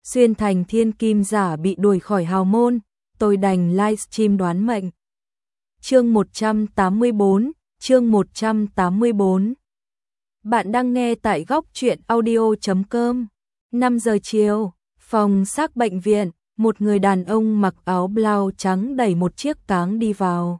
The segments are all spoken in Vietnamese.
xuyên thành thiên kim giả bị đuổi khỏi hào môn, tôi đành livestream đoán mệnh. Chương 184, chương 184. Bạn đang nghe tại góc truyện audio.com. 5 giờ chiều, phòng xác bệnh viện, một người đàn ông mặc áo blau trắng đẩy một chiếc cáng đi vào.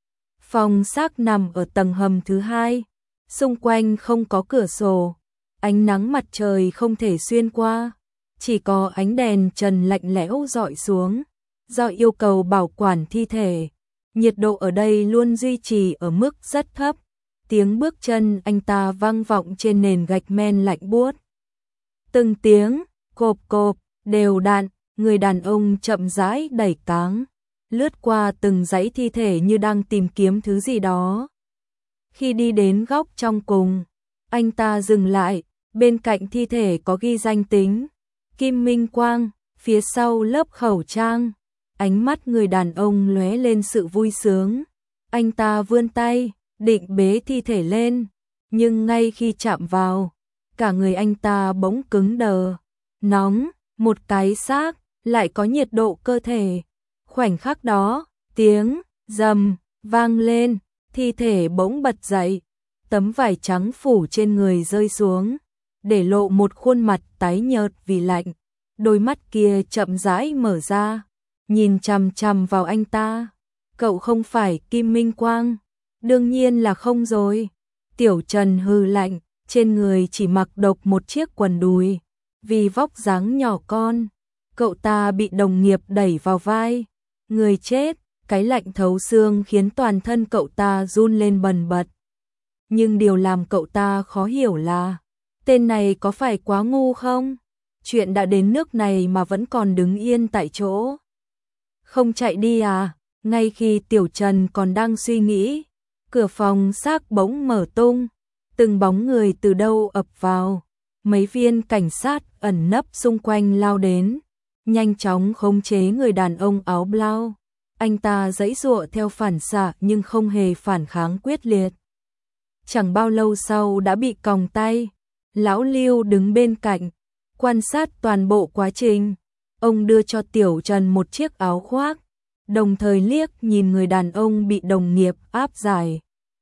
Phòng xác nằm ở tầng hầm thứ 2, xung quanh không có cửa sổ, ánh nắng mặt trời không thể xuyên qua, chỉ có ánh đèn trần lạnh lẽo rọi xuống. Do yêu cầu bảo quản thi thể, nhiệt độ ở đây luôn duy trì ở mức rất thấp. Tiếng bước chân anh ta vang vọng trên nền gạch men lạnh buốt. Từng tiếng cộp cộp đều đặn, người đàn ông chậm rãi đẩy cáng, lướt qua từng dãy thi thể như đang tìm kiếm thứ gì đó. Khi đi đến góc trong cùng, anh ta dừng lại, bên cạnh thi thể có ghi danh tính Kim Minh Quang, phía sau lớp khẩu trang. Ánh mắt người đàn ông lóe lên sự vui sướng. Anh ta vươn tay, định bế thi thể lên, nhưng ngay khi chạm vào, cả người anh ta bỗng cứng đờ, nóng, một cái xác, lại có nhiệt độ cơ thể. Khoảnh khắc đó, tiếng rầm vang lên, thi thể bỗng bật dậy, tấm vải trắng phủ trên người rơi xuống, để lộ một khuôn mặt tái nhợt vì lạnh. Đôi mắt kia chậm rãi mở ra, nhìn chằm chằm vào anh ta. Cậu không phải Kim Minh Quang? Đương nhiên là không rồi. Tiểu Trần hừ lạnh, trên người chỉ mặc độc một chiếc quần đùi. Vì vóc dáng nhỏ con, cậu ta bị đồng nghiệp đẩy vào vai. Người chết, cái lạnh thấu xương khiến toàn thân cậu ta run lên bần bật. Nhưng điều làm cậu ta khó hiểu là, tên này có phải quá ngu không? Chuyện đã đến nước này mà vẫn còn đứng yên tại chỗ. Không chạy đi à? Ngay khi Tiểu Trần còn đang suy nghĩ, cửa phòng xác bỗng mở tung, từng bóng người từ đâu ập vào. Mấy viên cảnh sát ẩn nấp xung quanh lao đến, nhanh chóng khống chế người đàn ông áo blau. Anh ta giãy giụa theo phản xạ nhưng không hề phản kháng quyết liệt. Chẳng bao lâu sau đã bị còng tay. Lão Lưu đứng bên cạnh, quan sát toàn bộ quá trình. Ông đưa cho Tiểu Trần một chiếc áo khoác, đồng thời liếc nhìn người đàn ông bị đồng nghiệp áp giải.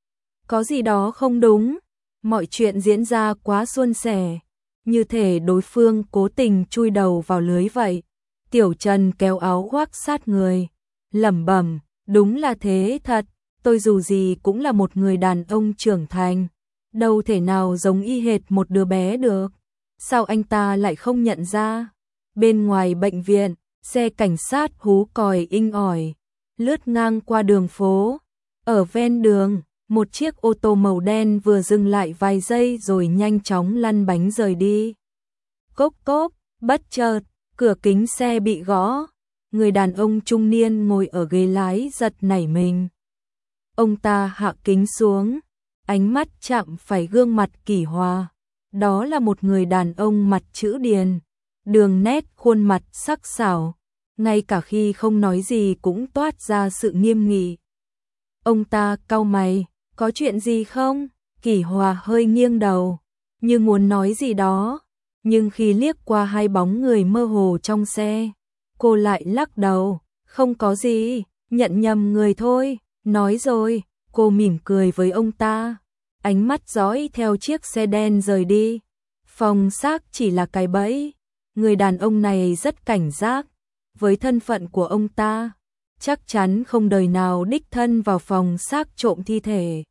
Có gì đó không đúng, mọi chuyện diễn ra quá suôn sẻ, như thể đối phương cố tình chui đầu vào lưới vậy. Tiểu Trần kéo áo khoác sát người, lẩm bẩm, đúng là thế thật, tôi dù gì cũng là một người đàn ông trưởng thành, đâu thể nào giống y hệt một đứa bé được. Sao anh ta lại không nhận ra? Bên ngoài bệnh viện, xe cảnh sát hú còi inh ỏi, lướt ngang qua đường phố. Ở ven đường, một chiếc ô tô màu đen vừa dừng lại vài giây rồi nhanh chóng lăn bánh rời đi. Cốp cốp, bất chợt, cửa kính xe bị gõ. Người đàn ông trung niên ngồi ở ghế lái giật nảy mình. Ông ta hạ kính xuống, ánh mắt chạm phải gương mặt Kỷ Hòa. Đó là một người đàn ông mặt chữ điền, đường nét khuôn mặt sắc sảo, ngay cả khi không nói gì cũng toát ra sự nghiêm nghị. Ông ta cau mày, có chuyện gì không? Kỷ Hòa hơi nghiêng đầu, như muốn nói gì đó, nhưng khi liếc qua hai bóng người mơ hồ trong xe, cô lại lắc đầu, không có gì, nhận nhầm người thôi, nói rồi. Cô mỉm cười với ông ta, ánh mắt dõi theo chiếc xe đen rời đi. Phòng xác chỉ là cái bẫy. Người đàn ông này rất cảnh giác. Với thân phận của ông ta, chắc chắn không đời nào đích thân vào phòng xác trộm thi thể.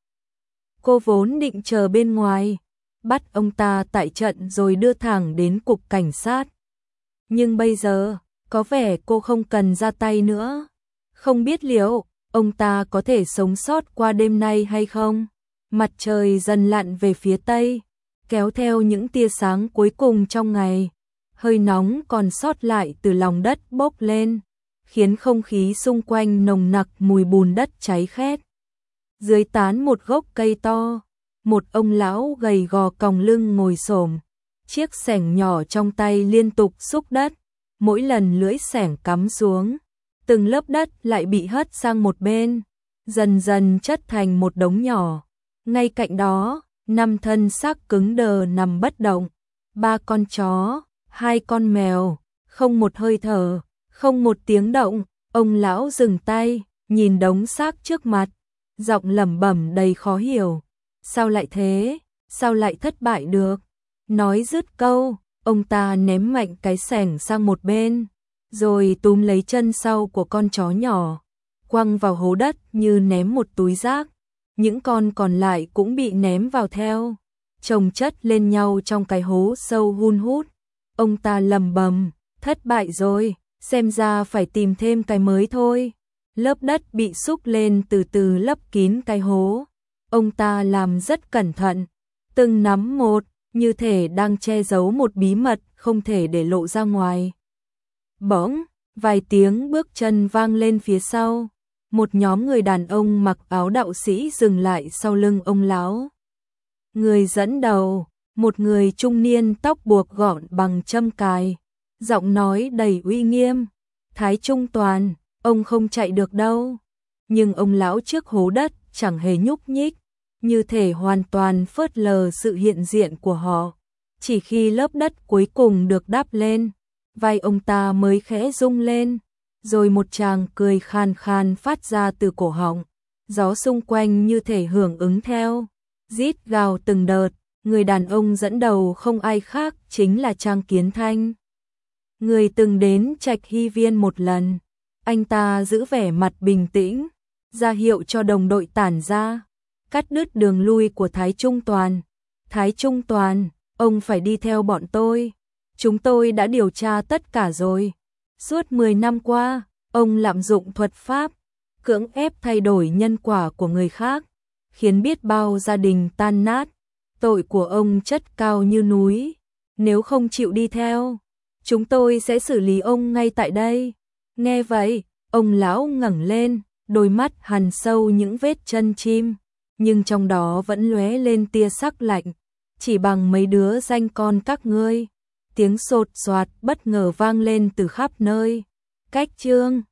Cô vốn định chờ bên ngoài, bắt ông ta tại trận rồi đưa thẳng đến cục cảnh sát. Nhưng bây giờ, có vẻ cô không cần ra tay nữa. Không biết liệu ông ta có thể sống sót qua đêm nay hay không? Mặt trời dần lặn về phía tây, kéo theo những tia sáng cuối cùng trong ngày. Hơi nóng còn sót lại từ lòng đất bốc lên, khiến không khí xung quanh nồng nặc mùi bùn đất cháy khét. Dưới tán một gốc cây to, một ông lão gầy gò còng lưng ngồi xổm, chiếc xẻng nhỏ trong tay liên tục xúc đất. Mỗi lần lưỡi xẻng cắm xuống, từng lớp đất lại bị hất sang một bên, dần dần chất thành một đống nhỏ. Ngay cạnh đó, 5 thân xác cứng đờ nằm bất động, 3 con chó, 2 con mèo, không một hơi thở, không một tiếng động, ông lão dừng tay, nhìn đống xác trước mặt, giọng lẩm bẩm đầy khó hiểu. Sao lại thế? Sao lại thất bại được? Nói dứt câu, ông ta ném mạnh cái xẻng sang một bên, rồi túm lấy chân sau của con chó nhỏ, quăng vào hố đất như ném một túi rác. Những con còn lại cũng bị ném vào theo, chồng chất lên nhau trong cái hố sâu hun hút. Ông ta lầm bầm, thất bại rồi, xem ra phải tìm thêm cái mới thôi. Lớp đất bị xúc lên từ từ lấp kín cái hố. Ông ta làm rất cẩn thận, từng nắm một, như thể đang che giấu một bí mật không thể để lộ ra ngoài. Bỗng, vài tiếng bước chân vang lên phía sau. Một nhóm người đàn ông mặc áo đạo sĩ dừng lại sau lưng ông lão. Người dẫn đầu, một người trung niên tóc buộc gọn bằng châm cài, giọng nói đầy uy nghiêm. Thái Trung Toàn, ông không chạy được đâu. Nhưng ông lão trước hố đất chẳng hề nhúc nhích, như thể hoàn toàn phớt lờ sự hiện diện của họ. Chỉ khi lớp đất cuối cùng được đắp lên, vai ông ta mới khẽ rung lên, rồi một tràng cười khan khan phát ra từ cổ họng. Gió xung quanh như thể hưởng ứng theo, rít gào từng đợt. Người đàn ông dẫn đầu không ai khác chính là Trang Kiến Thanh, người từng đến Trạch Hy Viên một lần. Anh ta giữ vẻ mặt bình tĩnh, ra hiệu cho đồng đội tản ra, cắt đứt đường lui của Thái Trung Toàn. Thái Trung Toàn, ông phải đi theo bọn tôi. Chúng tôi đã điều tra tất cả rồi. Suốt 10 năm qua, ông lạm dụng thuật pháp, cưỡng ép thay đổi nhân quả của người khác, khiến biết bao gia đình tan nát. Tội của ông chất cao như núi. Nếu không chịu đi theo, chúng tôi sẽ xử lý ông ngay tại đây. Nghe vậy, ông lão ngẩng lên, đôi mắt hằn sâu những vết chân chim, nhưng trong đó vẫn lóe lên tia sắc lạnh. Chỉ bằng mấy đứa danh con các ngươi. Tiếng sột soạt bất ngờ vang lên từ khắp nơi. Cách chương